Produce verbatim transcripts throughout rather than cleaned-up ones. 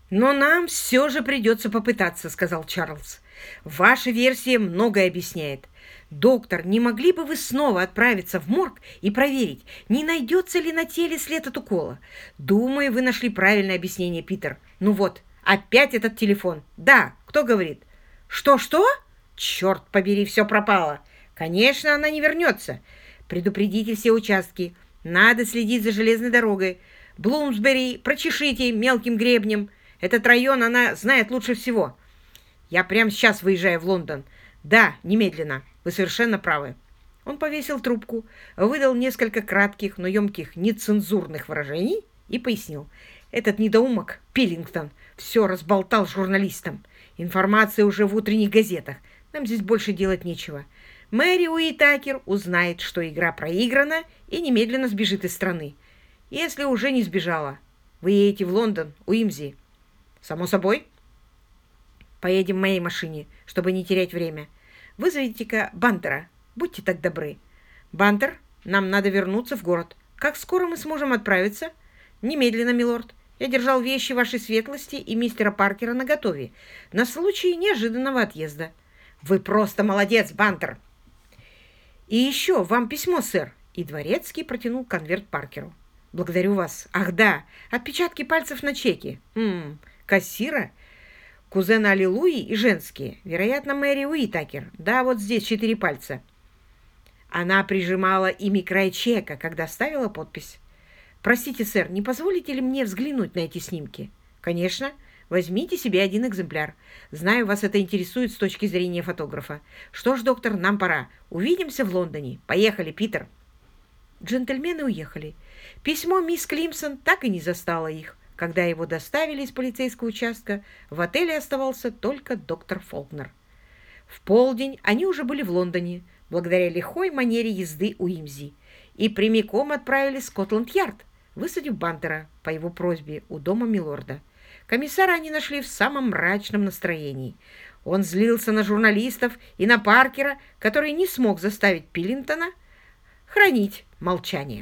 «Но нам все же придется попытаться», — сказал Чарльз. «Ваша версия многое объясняет. Доктор, не могли бы вы снова отправиться в морг и проверить, не найдется ли на теле след от укола? Думаю, вы нашли правильное объяснение, Питер. Ну вот, опять этот телефон. Да, кто говорит?» «Что-что? Черт побери, все пропало. Конечно, она не вернется. Предупредите все участки. Надо следить за железной дорогой. Блумсбери прочешите мелким гребнем. Этот район она знает лучше всего. Я прямо сейчас выезжаю в Лондон. Да, немедленно. Вы совершенно правы». Он повесил трубку, выдал несколько кратких, но емких нецензурных выражений и пояснил. Этот недоумок, Пиллингтон, все разболтал журналистам. Информация уже в утренних газетах. Нам здесь больше делать нечего. Мэри Уитакер узнает, что игра проиграна, и немедленно сбежит из страны. Если уже не сбежала, вы едете в Лондон, Уимзи. Само собой. Поедем в моей машине, чтобы не терять время. Вызовите-ка Бантера. Будьте так добры. Бантер, нам надо вернуться в город. Как скоро мы сможем отправиться? Немедленно, милорд. Я держал вещи вашей светлости и мистера Паркера наготове на случай неожиданного отъезда. Вы просто молодец, Бантер. И еще вам письмо, сэр. И дворецкий протянул конверт Паркеру. Благодарю вас. Ах да, отпечатки пальцев на чеке. М-м, кассира, кузена Аллилуйи и женские. Вероятно, Мэри Уитакер. Да, вот здесь четыре пальца. Она прижимала ими край чека, когда ставила подпись. «Простите, сэр, не позволите ли мне взглянуть на эти снимки?» «Конечно. Возьмите себе один экземпляр. Знаю, вас это интересует с точки зрения фотографа. Что ж, доктор, нам пора. Увидимся в Лондоне. Поехали, Питер». Джентльмены уехали. Письмо мисс Климсон так и не застало их. Когда его доставили из полицейского участка, в отеле оставался только доктор Фолкнер. В полдень они уже были в Лондоне, благодаря лихой манере езды Уимзи, и прямиком отправились в Скотланд-Ярд, высадив Бантера по его просьбе у дома милорда. Комиссара они нашли в самом мрачном настроении. Он злился на журналистов и на Паркера, который не смог заставить Пиллингтона хранить молчание.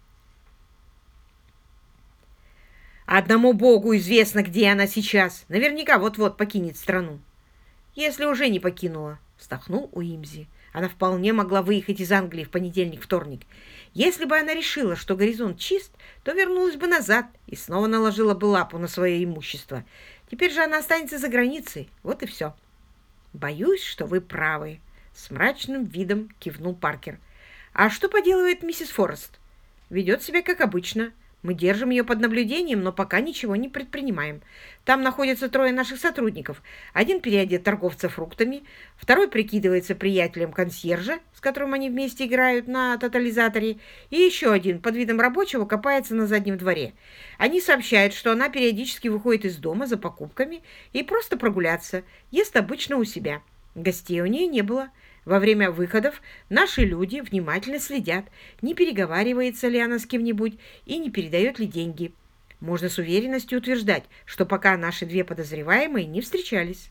«Одному Богу известно, где она сейчас. Наверняка вот-вот покинет страну». «Если уже не покинула», — вздохнул Уимзи. «Она вполне могла выехать из Англии в понедельник-вторник. Если бы она решила, что горизонт чист, то вернулась бы назад и снова наложила бы лапу на свое имущество. Теперь же она останется за границей. Вот и все». «Боюсь, что вы правы», — с мрачным видом кивнул Паркер. «А что поделывает миссис Форест?» «Ведет себя как обычно. Мы держим ее под наблюдением, но пока ничего не предпринимаем. Там находятся трое наших сотрудников. Один переодет торговца фруктами, второй прикидывается приятелем консьержа, с которым они вместе играют на тотализаторе, и еще один под видом рабочего копается на заднем дворе. Они сообщают, что она периодически выходит из дома за покупками и просто прогуляться, ест обычно у себя. Гостей у нее не было. Во время выходов наши люди внимательно следят, не переговаривается ли она с кем-нибудь и не передает ли деньги. Можно с уверенностью утверждать, что пока наши две подозреваемые не встречались.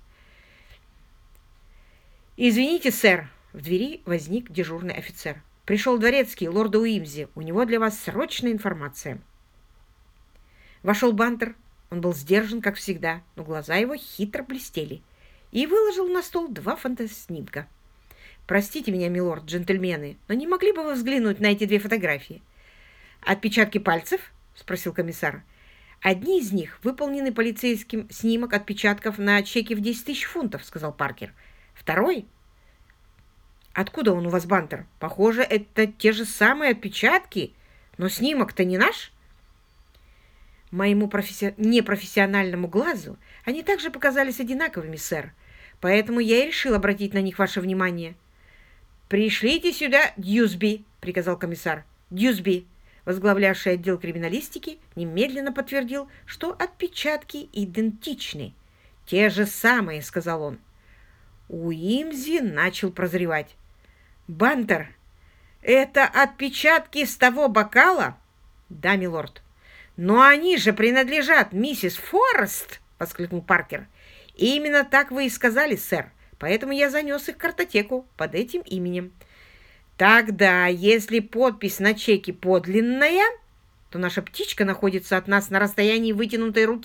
«Извините, сэр», — в двери возник дежурный офицер. «Пришел дворецкий, лорда Уимзи. У него для вас срочная информация». Вошел Бантер. Он был сдержан, как всегда, но глаза его хитро блестели. И выложил на стол два фотоснимка. «Простите меня, милорд, джентльмены, но не могли бы вы взглянуть на эти две фотографии?» «Отпечатки пальцев?» — спросил комиссар. «Одни из них выполнены полицейским снимок отпечатков на чеке в десять тысяч фунтов», — сказал Паркер. «Второй?» «Откуда он у вас, Бантер? Похоже, это те же самые отпечатки, но снимок-то не наш?» «Моему професси... непрофессиональному глазу они также показались одинаковыми, сэр, поэтому я и решил обратить на них ваше внимание». «Пришлите сюда Дьюсби», — приказал комиссар. Дьюсби, возглавлявший отдел криминалистики, немедленно подтвердил, что отпечатки идентичны. «Те же самые», — сказал он. Уимзи начал прозревать. «Бантер, это отпечатки с того бокала?» «Да, милорд». «Но они же принадлежат миссис Форест!» — воскликнул Паркер. «Именно так вы и сказали, сэр. Поэтому я занес их в картотеку под этим именем». «Тогда, если подпись на чеке подлинная, то наша птичка находится от нас на расстоянии вытянутой руки»,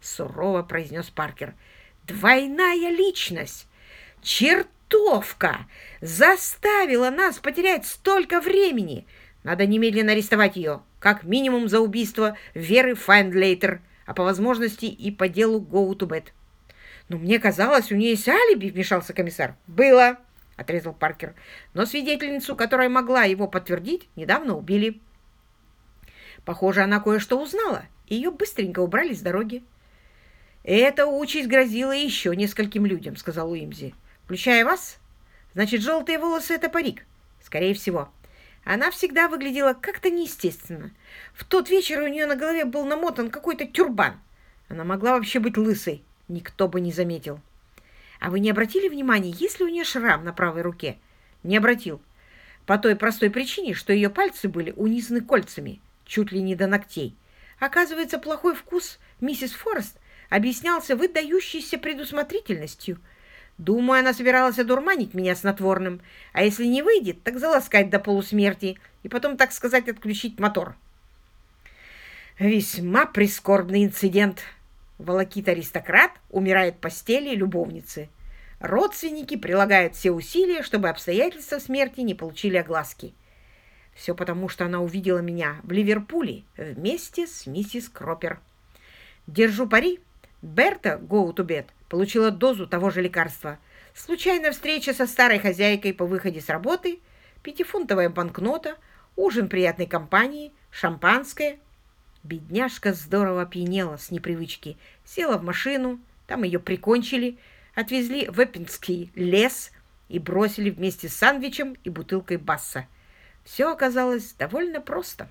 сурово произнес Паркер. «Двойная личность! Чертовка! Заставила нас потерять столько времени! Надо немедленно арестовать ее, как минимум за убийство Веры Файндлейтер, а по возможности и по делу Go to Bed». «Но мне казалось, у нее есть алиби», — вмешался комиссар. «Было», — отрезал Паркер. «Но свидетельницу, которая могла его подтвердить, недавно убили». Похоже, она кое-что узнала, и ее быстренько убрали с дороги. «Эта участь грозила еще нескольким людям», — сказал Уимзи. «Включая вас? Значит, желтые волосы — это парик?» «Скорее всего. Она всегда выглядела как-то неестественно. В тот вечер у нее на голове был намотан какой-то тюрбан. Она могла вообще быть лысой. Никто бы не заметил». «А вы не обратили внимания, есть ли у нее шрам на правой руке?» «Не обратил. По той простой причине, что ее пальцы были унизаны кольцами, чуть ли не до ногтей. Оказывается, плохой вкус миссис Форест объяснялся выдающейся предусмотрительностью. Думаю, она собиралась одурманить меня снотворным, а если не выйдет, так заласкать до полусмерти и потом, так сказать, отключить мотор». «Весьма прискорбный инцидент. Волокит-аристократ умирает в постели любовницы. Родственники прилагают все усилия, чтобы обстоятельства смерти не получили огласки. Все потому, что она увидела меня в Ливерпуле вместе с миссис Кропер. Держу пари, Берта Go to Bed получила дозу того же лекарства. Случайная встреча со старой хозяйкой по выходе с работы, пятифунтовая банкнота, ужин приятной компании, шампанское. Бедняжка здорово опьянела с непривычки. Села в машину, там ее прикончили, отвезли в Эппингский лес и бросили вместе с сандвичем и бутылкой Басса. Все оказалось довольно просто.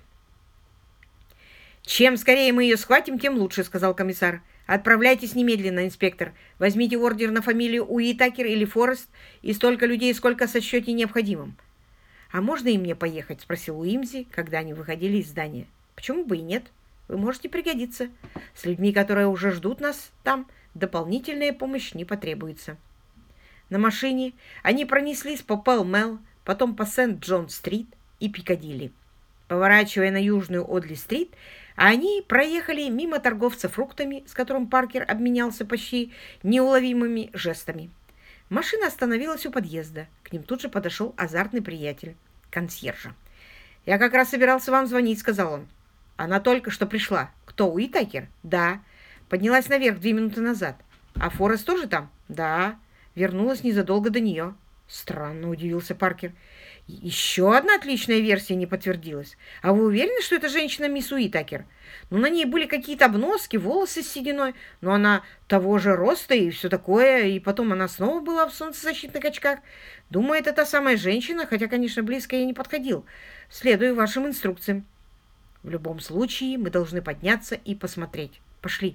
«Чем скорее мы ее схватим, тем лучше», — сказал комиссар. «Отправляйтесь немедленно, инспектор. Возьмите ордер на фамилию Уитакер или Форест и столько людей, сколько сочтете необходимым». «А можно и мне поехать?» — спросил Уимзи, когда они выходили из здания. «Почему бы и нет? Вы можете пригодиться. С людьми, которые уже ждут нас там, дополнительная помощь не потребуется». На машине они пронеслись по Пэлл-Мэлл, потом по Сент-Джон-стрит и Пикадилли. Поворачивая на южную Одли-стрит, они проехали мимо торговца фруктами, с которым Паркер обменялся почти неуловимыми жестами. Машина остановилась у подъезда. К ним тут же подошел азартный приятель, консьержа. «Я как раз собирался вам звонить», — сказал он. «Она только что пришла». «Кто, Уитакер?» «Да». «Поднялась наверх две минуты назад». «А Форест тоже там?» «Да». «Вернулась незадолго до нее». «Странно», — удивился Паркер. «Еще одна отличная версия не подтвердилась. А вы уверены, что это женщина мисс Уитакер? Ну, на ней были какие-то обноски, волосы с сединой, но она того же роста и все такое, и потом она снова была в солнцезащитных очках. Думаю, это та самая женщина, хотя, конечно, близко я не подходил. Следую вашим инструкциям. В любом случае, мы должны подняться и посмотреть. Пошли».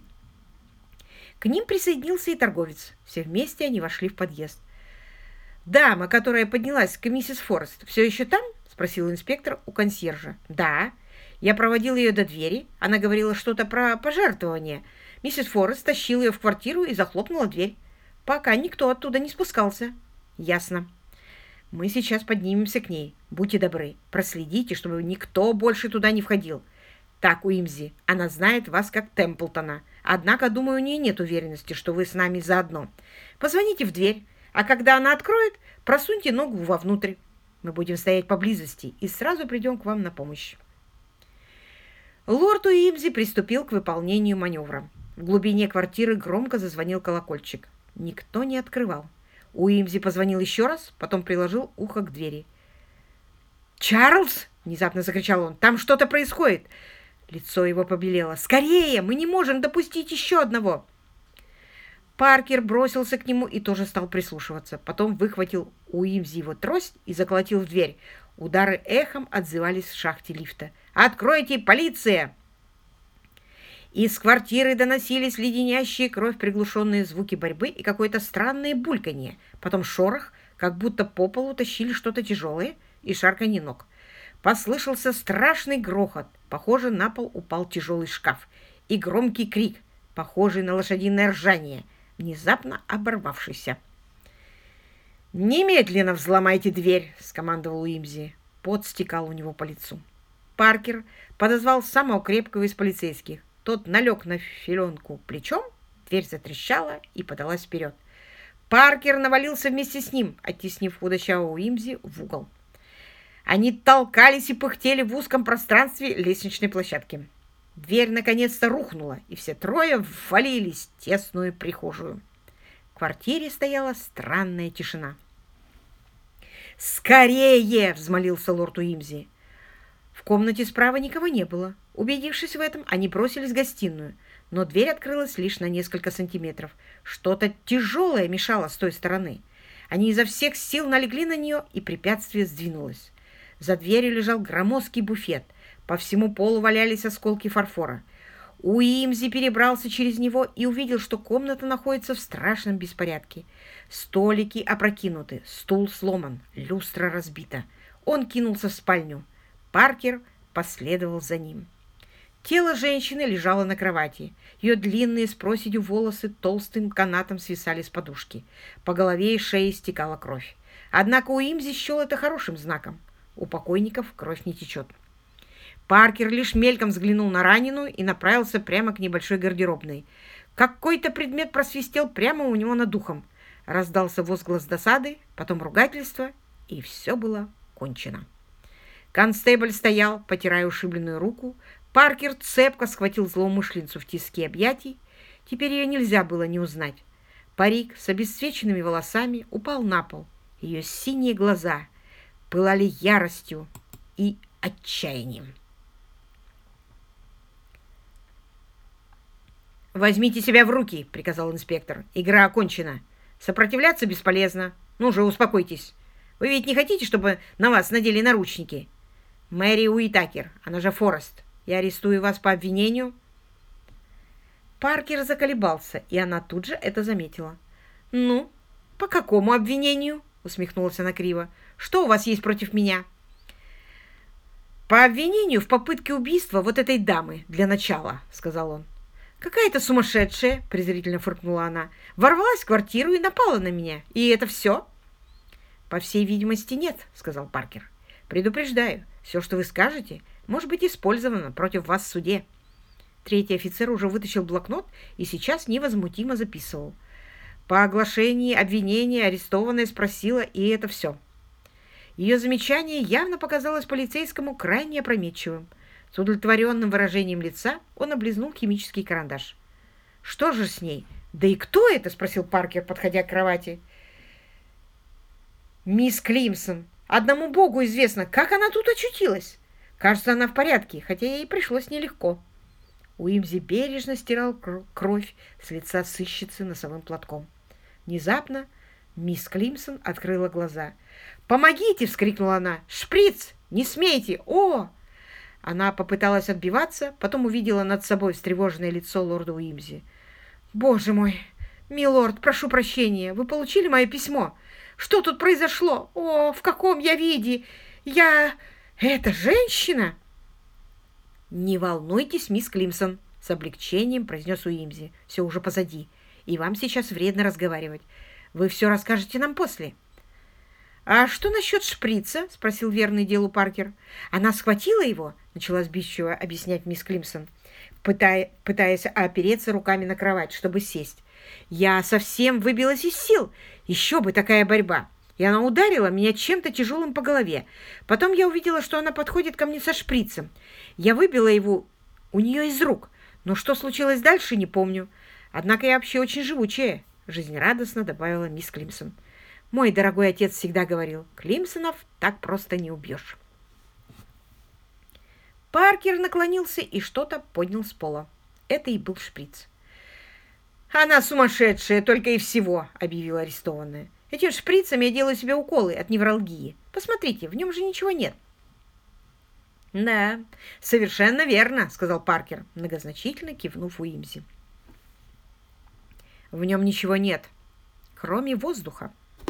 К ним присоединился и торговец. Все вместе они вошли в подъезд. «Дама, которая поднялась к миссис Форест, все еще там?» — спросил инспектор у консьержа. «Да. Я проводил ее до двери. Она говорила что-то про пожертвование. Миссис Форест тащила ее в квартиру и захлопнула дверь. Пока никто оттуда не спускался». «Ясно. Мы сейчас поднимемся к ней. Будьте добры, проследите, чтобы никто больше туда не входил. Так, Уимзи, она знает вас как Темплтона. Однако, думаю, у нее нет уверенности, что вы с нами заодно. Позвоните в дверь. А когда она откроет, просуньте ногу вовнутрь. Мы будем стоять поблизости и сразу придем к вам на помощь». Лорд Уимзи приступил к выполнению маневра. В глубине квартиры громко зазвонил колокольчик. Никто не открывал. Уимзи позвонил еще раз, потом приложил ухо к двери. «Чарльз!» — внезапно закричал он. «Там что-то происходит!» Лицо его побелело. «Скорее! Мы не можем допустить еще одного!» Паркер бросился к нему и тоже стал прислушиваться. Потом выхватил у Уимзи его трость и заколотил в дверь. Удары эхом отзывались в шахте лифта. «Откройте, полиция!» Из квартиры доносились леденящие кровь приглушенные звуки борьбы и какое-то странное бульканье. Потом шорох, как будто по полу тащили что-то тяжелое, и шарканье ног. Послышался страшный грохот. Похоже, на пол упал тяжелый шкаф. И громкий крик, похожий на лошадиное ржание, внезапно оборвавшийся. «Немедленно взломайте дверь!» — скомандовал Уимзи. Пот стекал у него по лицу. Паркер подозвал самого крепкого из полицейских. Тот налег на филенку плечом, дверь затрещала и подалась вперед. Паркер навалился вместе с ним, оттеснив худощавого Уимзи в угол. Они толкались и пыхтели в узком пространстве лестничной площадки. Дверь наконец-то рухнула, и все трое ввалились в тесную прихожую. В квартире стояла странная тишина. «Скорее!» — взмолился лорд Уимзи. В комнате справа никого не было. Убедившись в этом, они бросились в гостиную, но дверь открылась лишь на несколько сантиметров. Что-то тяжелое мешало с той стороны. Они изо всех сил налегли на нее, и препятствие сдвинулось. За дверью лежал громоздкий буфет. По всему полу валялись осколки фарфора. Уимзи перебрался через него и увидел, что комната находится в страшном беспорядке. Столики опрокинуты, стул сломан, люстра разбита. Он кинулся в спальню. Паркер последовал за ним. Тело женщины лежало на кровати. Ее длинные с проседью волосы толстым канатом свисали с подушки. По голове и шее стекала кровь. Однако Уимзи счел это хорошим знаком. У покойников кровь не течет. Паркер лишь мельком взглянул на раненую и направился прямо к небольшой гардеробной. Какой-то предмет просвистел прямо у него над духом. Раздался возглас досады, потом ругательство, и все было кончено. Констебль стоял, потирая ушибленную руку. Паркер цепко схватил злоумышленницу в тиски объятий. Теперь ее нельзя было не узнать. Парик с обесцвеченными волосами упал на пол. Ее синие глаза пылали яростью и отчаянием. «Возьмите себя в руки», — приказал инспектор. «Игра окончена. Сопротивляться бесполезно. Ну же, успокойтесь. Вы ведь не хотите, чтобы на вас надели наручники? Мэри Уитакер, она же Форест. Я арестую вас по обвинению». Паркер заколебался, и она тут же это заметила. «Ну, по какому обвинению?» — усмехнулась она криво. «Что у вас есть против меня?» «По обвинению в попытке убийства вот этой дамы, для начала», — сказал он. «Какая-то сумасшедшая», — презрительно фыркнула она, — «ворвалась в квартиру и напала на меня. И это все?» «По всей видимости, нет», — сказал Паркер. «Предупреждаю, все, что вы скажете, может быть использовано против вас в суде». Третий офицер уже вытащил блокнот и сейчас невозмутимо записывал. По оглашении обвинения арестованная спросила, и это все. Ее замечание явно показалось полицейскому крайне опрометчивым. С удовлетворенным выражением лица он облизнул химический карандаш. «Что же с ней? Да и кто это?» — спросил Паркер, подходя к кровати. «Мисс Климсон. Одному богу известно, как она тут очутилась. Кажется, она в порядке, хотя ей пришлось нелегко». Уимзи бережно стирал кровь с лица сыщицы носовым платком. Внезапно мисс Климсон открыла глаза. «Помогите!» — вскрикнула она. «Шприц! Не смейте! О!» Она попыталась отбиваться, потом увидела над собой встревоженное лицо лорда Уимзи. «Боже мой! Милорд, прошу прощения! Вы получили мое письмо? Что тут произошло? О, в каком я виде? Я... Это женщина?» «Не волнуйтесь, мисс Климсон», — с облегчением произнес Уимзи. «Все уже позади, и вам сейчас вредно разговаривать. Вы все расскажете нам после». «А что насчет шприца?» — спросил верный делу Паркер. «Она схватила его?» — начала сбивчиво объяснять мисс Климсон, пытая, пытаясь опереться руками на кровать, чтобы сесть. «Я совсем выбилась из сил. Еще бы такая борьба. И она ударила меня чем-то тяжелым по голове. Потом я увидела, что она подходит ко мне со шприцем. Я выбила его у нее из рук. Но что случилось дальше, не помню. Однако я вообще очень живучая», — жизнерадостно добавила мисс Климсон. «Мой дорогой отец всегда говорил, Климсонов так просто не убьешь». Паркер наклонился и что-то поднял с пола. Это и был шприц. «Она сумасшедшая, только и всего», — объявила арестованная. «Этим шприцем я делаю себе уколы от невралгии. Посмотрите, в нем же ничего нет». «Да, совершенно верно», — сказал Паркер, многозначительно кивнув Уимзи. «В нем ничего нет, кроме воздуха».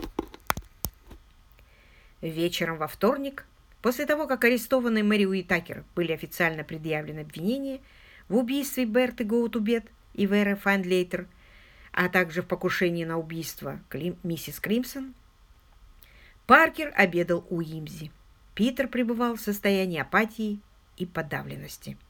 Вечером во вторник, после того, как арестованные Мэри Уитакер были официально предъявлены обвинения в убийстве Берты Гоутубет и Веры Файндлейтер, а также в покушении на убийство Клим... миссис Климсон, Паркер обедал у Уимзи. Питер пребывал в состоянии апатии и подавленности.